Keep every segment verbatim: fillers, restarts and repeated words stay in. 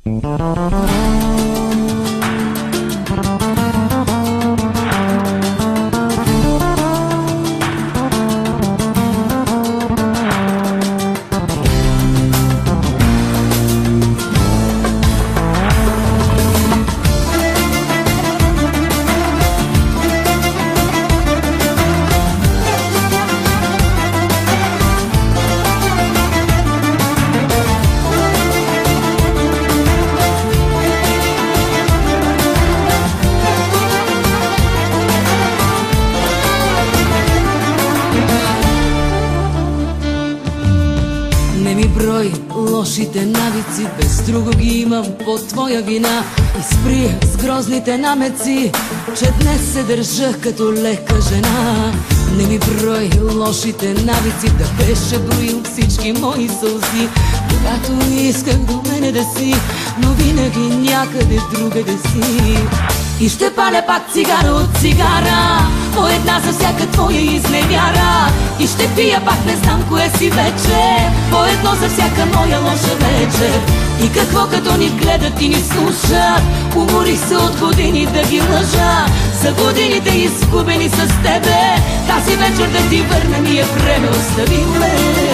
Лошите навици, без друго ги имам по твоя вина. И спри с грозните намеци, че днес се държа като лека жена. Не ми брой лошите навици, да беше броил всички мои сълзи, когато исках до мене да си, но винаги някъде друга да си. И ще паля пак цигара от цигара, по една за всяка твоя изневяра. И ще пия пак не знам кое си вече, по едно за всяка моя лоша вечер. И какво като ни гледат и ни слушат, уморих се от години да ги лъжа. За годините изгубени с тебе, тази вечер да ти върна ми е време, остави ме.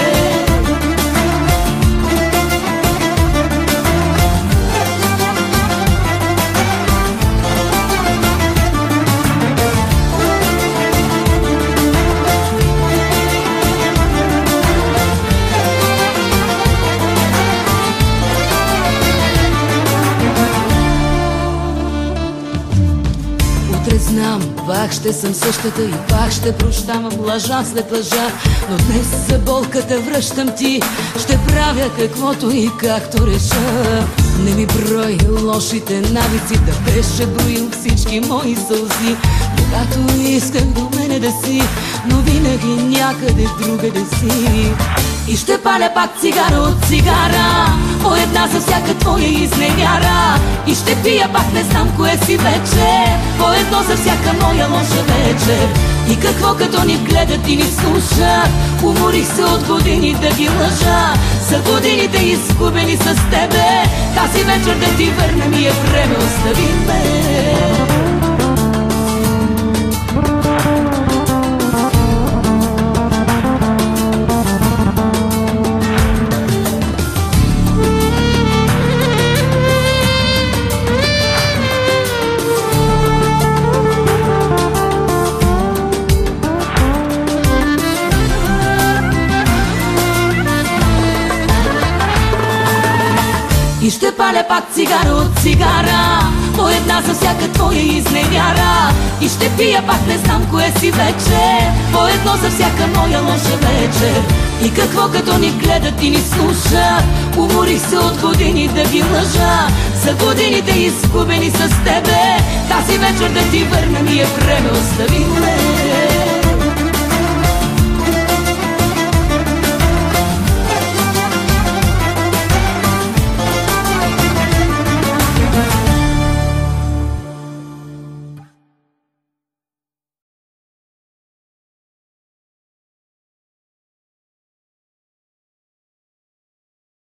Знам, пак ще съм същата и пак ще прощавам лъжа след лъжа, но днес за болката връщам ти, ще правя каквото и както реша. Не ми брой лошите навици, да беше броил всички мои сълзи, когато исках до мене да си, но винаги някъде друга да си. И ще паля пак цигара от цигара, по една за всяка твоя изневяра. И ще пия пак не знам кое си вече, по едно за всяка моя лоша вечер. И какво като ни гледат и ни слушат, уморих се от години да ги лъжа. За годините изгубени с тебе, тази вечер да ти върна ми е време, остави ме. И ще паля пак цигара от цигара, по една за всяка твоя изневяра. И ще пия пак не знам кое си вече, по едно за всяка моя лоша вечер. И какво като ни гледат и ни слушат, уморих се от години да ги лъжа. За годините изгубени с тебе, тази вечер да ти върна ми е време, остави ме.